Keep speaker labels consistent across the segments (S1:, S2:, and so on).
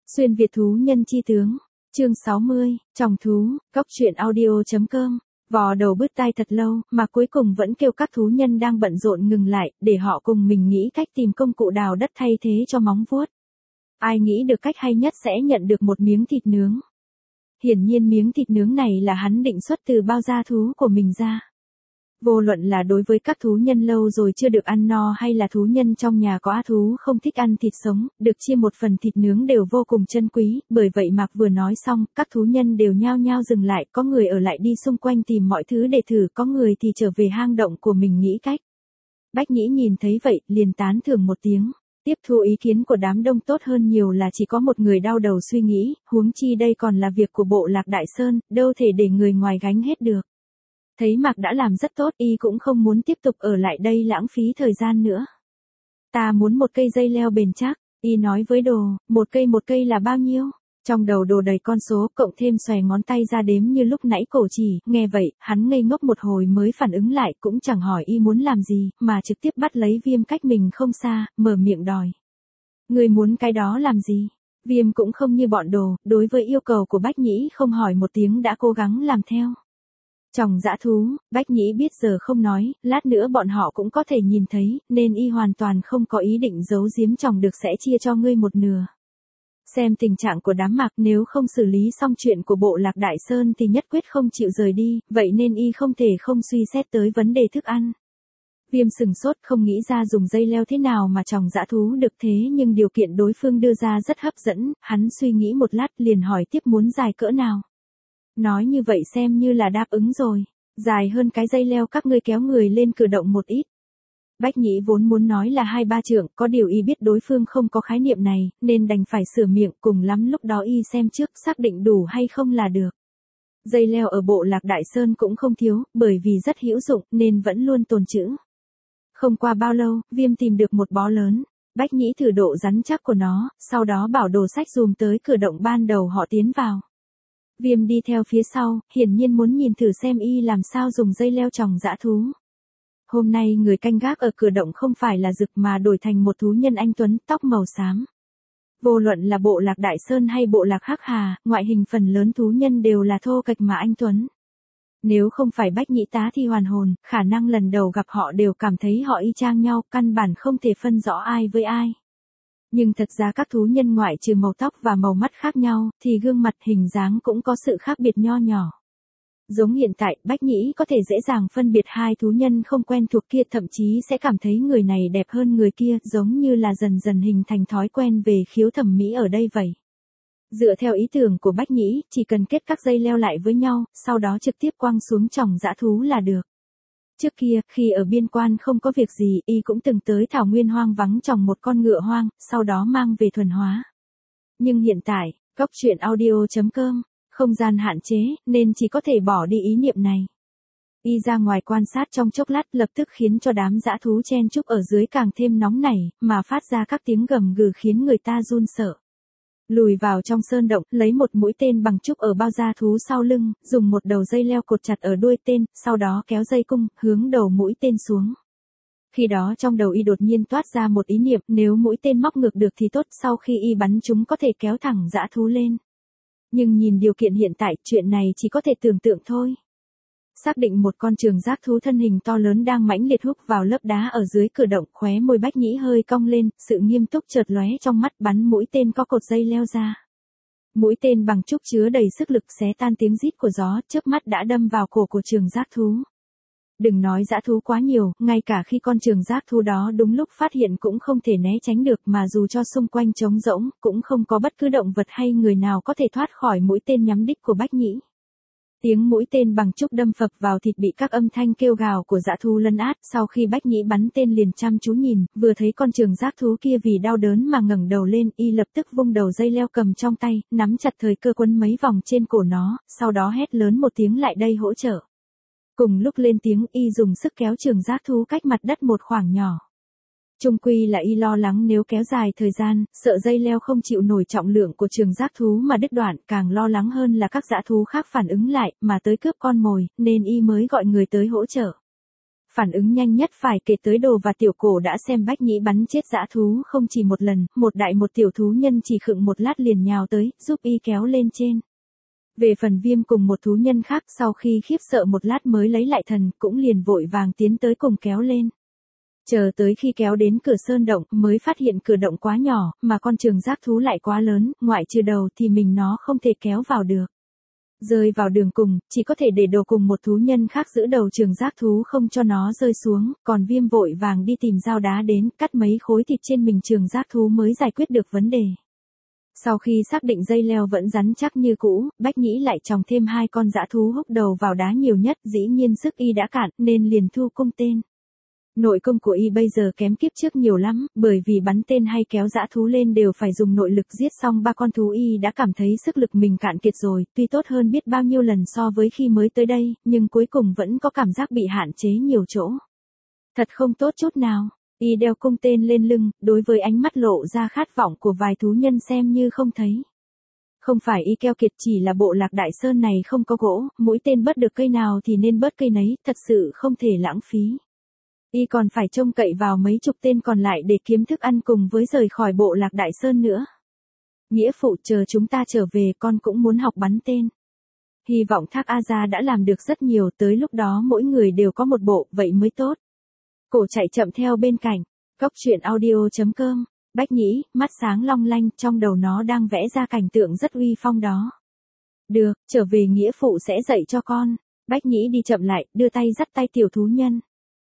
S1: Xuyên Việt thú nhân chi tướng, chương 60, tròng thú, cóc truyện audio.com. Vò đầu bứt tai thật lâu, mà cuối cùng vẫn kêu các thú nhân đang bận rộn ngừng lại, để họ cùng mình nghĩ cách tìm công cụ đào đất thay thế cho móng vuốt. Ai nghĩ được cách hay nhất sẽ nhận được một miếng thịt nướng. Hiển nhiên miếng thịt nướng này là hắn định xuất từ bao da thú của mình ra. Vô luận là đối với các thú nhân lâu rồi chưa được ăn no hay là thú nhân trong nhà có thú không thích ăn thịt sống, được chia một phần thịt nướng đều vô cùng chân quý, bởi vậy Mạc vừa nói xong, các thú nhân đều nhao nhao dừng lại, có người ở lại đi xung quanh tìm mọi thứ để thử, có người thì trở về hang động của mình nghĩ cách. Bách Nhĩ nhìn thấy vậy, liền tán thưởng một tiếng. Tiếp thu ý kiến của đám đông tốt hơn nhiều là chỉ có một người đau đầu suy nghĩ, huống chi đây còn là việc của bộ lạc Đại Sơn, đâu thể để người ngoài gánh hết được. Thấy Mạc đã làm rất tốt, y cũng không muốn tiếp tục ở lại đây lãng phí thời gian nữa. Ta muốn một cây dây leo bền chắc, y nói với Đồ, một cây là bao nhiêu? Trong đầu Đồ đầy con số, cộng thêm xòe ngón tay ra đếm như lúc nãy cổ chỉ, nghe vậy, hắn ngây ngốc một hồi mới phản ứng lại, cũng chẳng hỏi y muốn làm gì, mà trực tiếp bắt lấy Viêm cách mình không xa, mở miệng đòi. Người muốn cái đó làm gì? Viêm cũng không như bọn Đồ, đối với yêu cầu của Bách Nhĩ không hỏi một tiếng đã cố gắng làm theo. Tròng dã thú, Bách Nhĩ biết giờ không nói, lát nữa bọn họ cũng có thể nhìn thấy, nên y hoàn toàn không có ý định giấu giếm tròng được sẽ chia cho ngươi một nửa. Xem tình trạng của đám Mạc, nếu không xử lý xong chuyện của bộ lạc Đại Sơn thì nhất quyết không chịu rời đi, vậy nên y không thể không suy xét tới vấn đề thức ăn. Viêm sừng sốt không nghĩ ra dùng dây leo thế nào mà tròng dã thú được thế, nhưng điều kiện đối phương đưa ra rất hấp dẫn, hắn suy nghĩ một lát liền hỏi tiếp muốn dài cỡ nào. Nói như vậy xem như là đáp ứng rồi, dài hơn cái dây leo các ngươi kéo người lên cử động một ít. Bách Nhĩ vốn muốn nói là 2-3 trượng, có điều y biết đối phương không có khái niệm này, nên đành phải sửa miệng, cùng lắm lúc đó y xem trước xác định đủ hay không là được. Dây leo ở bộ lạc Đại Sơn cũng không thiếu, bởi vì rất hữu dụng nên vẫn luôn tồn trữ. Không qua bao lâu, Viêm tìm được một bó lớn. Bách Nhĩ thử độ rắn chắc của nó, sau đó bảo Đồ xách dùm tới cửa động ban đầu họ tiến vào. Viêm đi theo phía sau, hiển nhiên muốn nhìn thử xem y làm sao dùng dây leo tròng dã thú. Hôm nay người canh gác ở cửa động không phải là Dực mà đổi thành một thú nhân anh tuấn, tóc màu xám. Vô luận là bộ lạc Đại Sơn hay bộ lạc Hắc Hà, ngoại hình phần lớn thú nhân đều là thô kệch mà anh tuấn. Nếu không phải Bách Nhĩ tá thi hoàn hồn, khả năng lần đầu gặp họ đều cảm thấy họ y chang nhau, căn bản không thể phân rõ ai với ai. Nhưng thật ra các thú nhân ngoại trừ màu tóc và màu mắt khác nhau, thì gương mặt hình dáng cũng có sự khác biệt nho nhỏ. Giống hiện tại, Bách Nhĩ có thể dễ dàng phân biệt hai thú nhân không quen thuộc kia, thậm chí sẽ cảm thấy người này đẹp hơn người kia, giống như là dần dần hình thành thói quen về khiếu thẩm mỹ ở đây vậy. Dựa theo ý tưởng của Bách Nhĩ, chỉ cần kết các dây leo lại với nhau, sau đó trực tiếp quăng xuống tròng dã thú là được. Trước kia, khi ở biên quan không có việc gì, y cũng từng tới thảo nguyên hoang vắng tròng một con ngựa hoang, sau đó mang về thuần hóa. Nhưng hiện tại, cóc truyện audio.com, không gian hạn chế, nên chỉ có thể bỏ đi ý niệm này. Y ra ngoài quan sát trong chốc lát lập tức khiến cho đám dã thú chen chúc ở dưới càng thêm nóng nảy, mà phát ra các tiếng gầm gừ khiến người ta run sợ. Lùi vào trong sơn động, lấy một mũi tên bằng trúc ở bao da thú sau lưng, dùng một đầu dây leo cột chặt ở đuôi tên, sau đó kéo dây cung, hướng đầu mũi tên xuống. Khi đó trong đầu y đột nhiên toát ra một ý niệm, nếu mũi tên móc ngược được thì tốt, sau khi y bắn chúng có thể kéo thẳng dã thú lên. Nhưng nhìn điều kiện hiện tại, chuyện này chỉ có thể tưởng tượng thôi. Xác định một con trường giác thú thân hình to lớn đang mãnh liệt húc vào lớp đá ở dưới cửa động, khóe môi Bách Nhĩ hơi cong lên, sự nghiêm túc chợt lóe trong mắt, bắn mũi tên có cột dây leo ra. Mũi tên bằng trúc chứa đầy sức lực xé tan tiếng rít của gió, chớp mắt đã đâm vào cổ của trường giác thú. Đừng nói dã thú quá nhiều, ngay cả khi con trường giác thú đó đúng lúc phát hiện cũng không thể né tránh được, mà dù cho xung quanh trống rỗng, cũng không có bất cứ động vật hay người nào có thể thoát khỏi mũi tên nhắm đích của Bách Nhĩ. Tiếng mũi tên bằng trúc đâm phập vào thịt bị các âm thanh kêu gào của dã thú lấn át, sau khi Bách Nhĩ bắn tên liền chăm chú nhìn, vừa thấy con trường giác thú kia vì đau đớn mà ngẩng đầu lên, y lập tức vung đầu dây leo cầm trong tay, nắm chặt thời cơ quấn mấy vòng trên cổ nó, sau đó hét lớn một tiếng lại đây hỗ trợ. Cùng lúc lên tiếng, y dùng sức kéo trường giác thú cách mặt đất một khoảng nhỏ. Chung quy là y lo lắng nếu kéo dài thời gian, sợ dây leo không chịu nổi trọng lượng của trường giác thú mà đứt đoạn, càng lo lắng hơn là các dã thú khác phản ứng lại, mà tới cướp con mồi, nên y mới gọi người tới hỗ trợ. Phản ứng nhanh nhất phải kể tới Đồ và Tiểu Cổ đã xem Bách Nhĩ bắn chết dã thú không chỉ một lần, một đại một tiểu thú nhân chỉ khựng một lát liền nhào tới, giúp y kéo lên trên. Về phần Viêm cùng một thú nhân khác sau khi khiếp sợ một lát mới lấy lại thần, cũng liền vội vàng tiến tới cùng kéo lên. Chờ tới khi kéo đến cửa sơn động mới phát hiện cửa động quá nhỏ, mà con trường giác thú lại quá lớn, ngoại trừ đầu thì mình nó không thể kéo vào được. Rơi vào đường cùng, chỉ có thể để Đồ cùng một thú nhân khác giữ đầu trường giác thú không cho nó rơi xuống, còn Viêm vội vàng đi tìm dao đá đến, cắt mấy khối thịt trên mình trường giác thú mới giải quyết được vấn đề. Sau khi xác định dây leo vẫn rắn chắc như cũ, Bách Nhĩ lại trồng thêm 2 con dã thú húc đầu vào đá nhiều nhất, dĩ nhiên sức y đã cạn, nên liền thu cung tên. Nội công của y bây giờ kém kiếp trước nhiều lắm, bởi vì bắn tên hay kéo dã thú lên đều phải dùng nội lực, giết xong 3 con thú y đã cảm thấy sức lực mình cạn kiệt rồi, tuy tốt hơn biết bao nhiêu lần so với khi mới tới đây, nhưng cuối cùng vẫn có cảm giác bị hạn chế nhiều chỗ. Thật không tốt chút nào. Y đeo cung tên lên lưng, đối với ánh mắt lộ ra khát vọng của vài thú nhân xem như không thấy. Không phải y keo kiệt, chỉ là bộ Lạc Đại Sơn này không có gỗ, mũi tên bớt được cây nào thì nên bớt cây nấy, thật sự không thể lãng phí. Y còn phải trông cậy vào mấy chục tên còn lại để kiếm thức ăn cùng với rời khỏi bộ Lạc Đại Sơn nữa. Nghĩa phụ, chờ chúng ta trở về con cũng muốn học bắn tên. Hy vọng Thác A Gia đã làm được rất nhiều, tới lúc đó mỗi người đều có một bộ, vậy mới tốt. Cổ chạy chậm theo bên cạnh. Cốc truyện audio.com. Bách Nhĩ, mắt sáng long lanh, trong đầu nó đang vẽ ra cảnh tượng rất uy phong đó. Được, trở về nghĩa phụ sẽ dạy cho con. Bách Nhĩ đi chậm lại, đưa tay dắt tay tiểu thú nhân.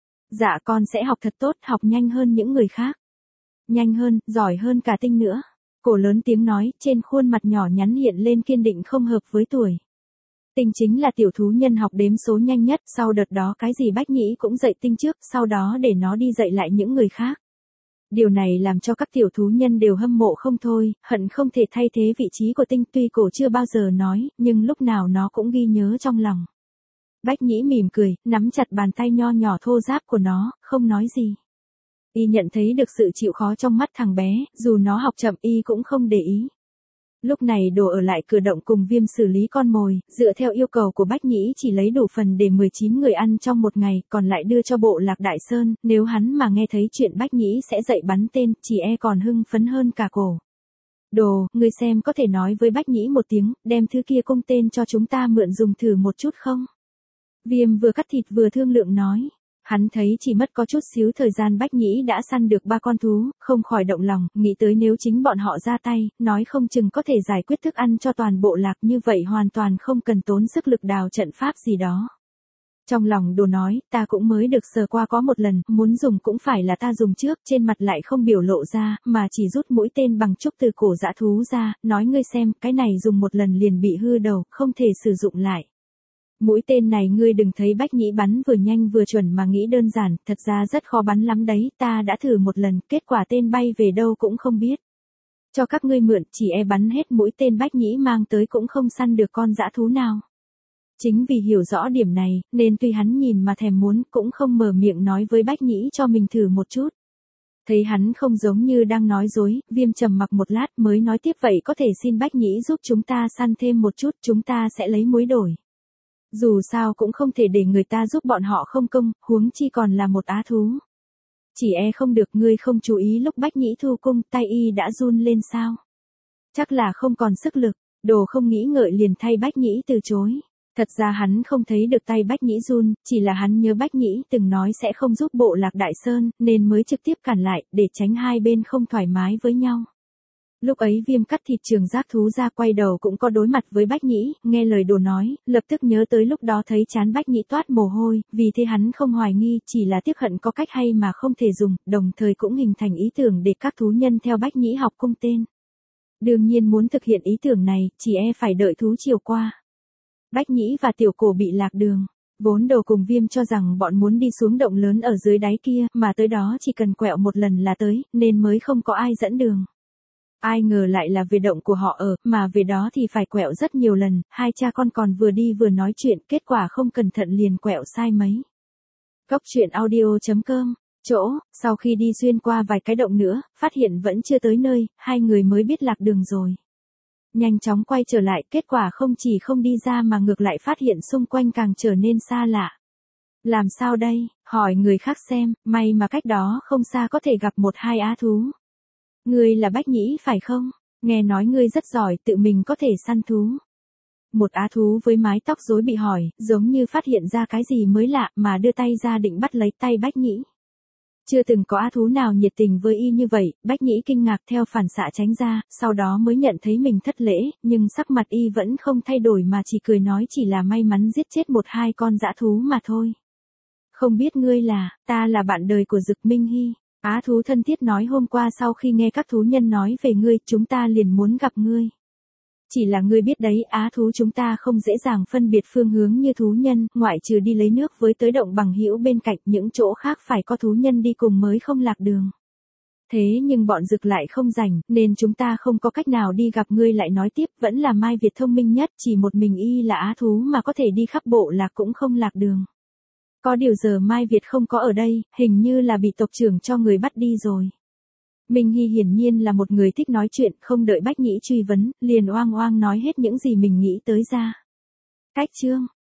S1: Dạ con sẽ học thật tốt, học nhanh hơn những người khác. Nhanh hơn, giỏi hơn cả Tinh nữa. Cổ lớn tiếng nói, trên khuôn mặt nhỏ nhắn hiện lên kiên định không hợp với tuổi. Tinh chính là tiểu thú nhân học đếm số nhanh nhất, sau đợt đó cái gì Bách Nhĩ cũng dạy Tinh trước, sau đó để nó đi dạy lại những người khác. Điều này làm cho các tiểu thú nhân đều hâm mộ không thôi, hận không thể thay thế vị trí của Tinh, tuy cổ chưa bao giờ nói, nhưng lúc nào nó cũng ghi nhớ trong lòng. Bách Nhĩ mỉm cười, nắm chặt bàn tay nho nhỏ thô ráp của nó, không nói gì. Y nhận thấy được sự chịu khó trong mắt thằng bé, dù nó học chậm y cũng không để ý. Lúc này Đồ ở lại cửa động cùng Viêm xử lý con mồi, dựa theo yêu cầu của Bách Nhĩ chỉ lấy đủ phần để 19 người ăn trong một ngày, còn lại đưa cho bộ Lạc Đại Sơn, nếu hắn mà nghe thấy chuyện Bách Nhĩ sẽ dạy bắn tên, chỉ e còn hưng phấn hơn cả cổ. Đồ, ngươi xem có thể nói với Bách Nhĩ một tiếng, đem thứ kia cung tên cho chúng ta mượn dùng thử một chút không? Viêm vừa cắt thịt vừa thương lượng nói. Hắn thấy chỉ mất có chút xíu thời gian Bách Nhĩ đã săn được 3 con thú, không khỏi động lòng, nghĩ tới nếu chính bọn họ ra tay, nói không chừng có thể giải quyết thức ăn cho toàn bộ lạc, như vậy hoàn toàn không cần tốn sức lực đào trận pháp gì đó. Trong lòng Đồ nói, ta cũng mới được sờ qua có một lần, muốn dùng cũng phải là ta dùng trước, trên mặt lại không biểu lộ ra, mà chỉ rút mũi tên bằng trúc từ cổ dã thú ra, nói ngươi xem, cái này dùng một lần liền bị hư đầu, không thể sử dụng lại. Mũi tên này ngươi đừng thấy Bách Nhĩ bắn vừa nhanh vừa chuẩn mà nghĩ đơn giản, thật ra rất khó bắn lắm đấy, ta đã thử một lần, kết quả tên bay về đâu cũng không biết. Cho các ngươi mượn, chỉ e bắn hết mũi tên Bách Nhĩ mang tới cũng không săn được con dã thú nào. Chính vì hiểu rõ điểm này, nên tuy hắn nhìn mà thèm muốn, cũng không mở miệng nói với Bách Nhĩ cho mình thử một chút. Thấy hắn không giống như đang nói dối, Viêm trầm mặc một lát mới nói tiếp, vậy có thể xin Bách Nhĩ giúp chúng ta săn thêm một chút, chúng ta sẽ lấy muối đổi. Dù sao cũng không thể để người ta giúp bọn họ không công, huống chi còn là một á thú. Chỉ e không được, ngươi không chú ý lúc Bách Nhĩ thu cung, tay y đã run lên sao? Chắc là không còn sức lực. Đồ không nghĩ ngợi liền thay Bách Nhĩ từ chối. Thật ra hắn không thấy được tay Bách Nhĩ run, chỉ là hắn nhớ Bách Nhĩ từng nói sẽ không giúp bộ Lạc Đại Sơn, nên mới trực tiếp cản lại, để tránh hai bên không thoải mái với nhau. Lúc ấy Viêm cắt thịt trường giác thú ra, quay đầu cũng có đối mặt với Bách Nhĩ, nghe lời Đồ nói, lập tức nhớ tới lúc đó thấy trán Bách Nhĩ toát mồ hôi, vì thế hắn không hoài nghi, chỉ là tiếc hận có cách hay mà không thể dùng, đồng thời cũng hình thành ý tưởng để các thú nhân theo Bách Nhĩ học cung tên. Đương nhiên muốn thực hiện ý tưởng này, chỉ e phải đợi thú chiều qua. Bách Nhĩ và Tiểu Cổ bị lạc đường. Vốn Đồ cùng Viêm cho rằng bọn muốn đi xuống động lớn ở dưới đáy kia, mà tới đó chỉ cần quẹo một lần là tới, nên mới không có ai dẫn đường. Ai ngờ lại là về động của họ ở, mà về đó thì phải quẹo rất nhiều lần, hai cha con còn vừa đi vừa nói chuyện, kết quả không cẩn thận liền quẹo sai mấy. Cốc truyện audio.com. Chỗ, sau khi đi xuyên qua vài cái động nữa, phát hiện vẫn chưa tới nơi, hai người mới biết lạc đường rồi. Nhanh chóng quay trở lại, kết quả không chỉ không đi ra mà ngược lại phát hiện xung quanh càng trở nên xa lạ. Làm sao đây, hỏi người khác xem, may mà cách đó không xa có thể gặp một hai á thú. Ngươi là Bách Nhĩ phải không? Nghe nói ngươi rất giỏi tự mình có thể săn thú. Một á thú với mái tóc rối bị hỏi, giống như phát hiện ra cái gì mới lạ mà đưa tay ra định bắt lấy tay Bách Nhĩ. Chưa từng có á thú nào nhiệt tình với y như vậy, Bách Nhĩ kinh ngạc theo phản xạ tránh ra, sau đó mới nhận thấy mình thất lễ, nhưng sắc mặt y vẫn không thay đổi mà chỉ cười nói chỉ là may mắn giết chết một hai con dã thú mà thôi. Không biết ngươi là, ta là bạn đời của Dực Minh Hy. Á thú thân thiết nói hôm qua sau khi nghe các thú nhân nói về ngươi, chúng ta liền muốn gặp ngươi. Chỉ là ngươi biết đấy, á thú chúng ta không dễ dàng phân biệt phương hướng như thú nhân, ngoại trừ đi lấy nước với tới động bằng hữu bên cạnh, những chỗ khác phải có thú nhân đi cùng mới không lạc đường. Thế nhưng bọn Dực lại không rảnh, nên chúng ta không có cách nào đi gặp ngươi. Lại nói tiếp, vẫn là Mai Việt thông minh nhất, chỉ một mình y là á thú mà có thể đi khắp bộ lạc cũng không lạc đường. Có điều giờ Mai Việt không có ở đây, hình như là bị tộc trưởng cho người bắt đi rồi. Minh Hy hiển nhiên là một người thích nói chuyện, không đợi Bách Nhĩ truy vấn, liền oang oang nói hết những gì mình nghĩ tới ra. Cách chương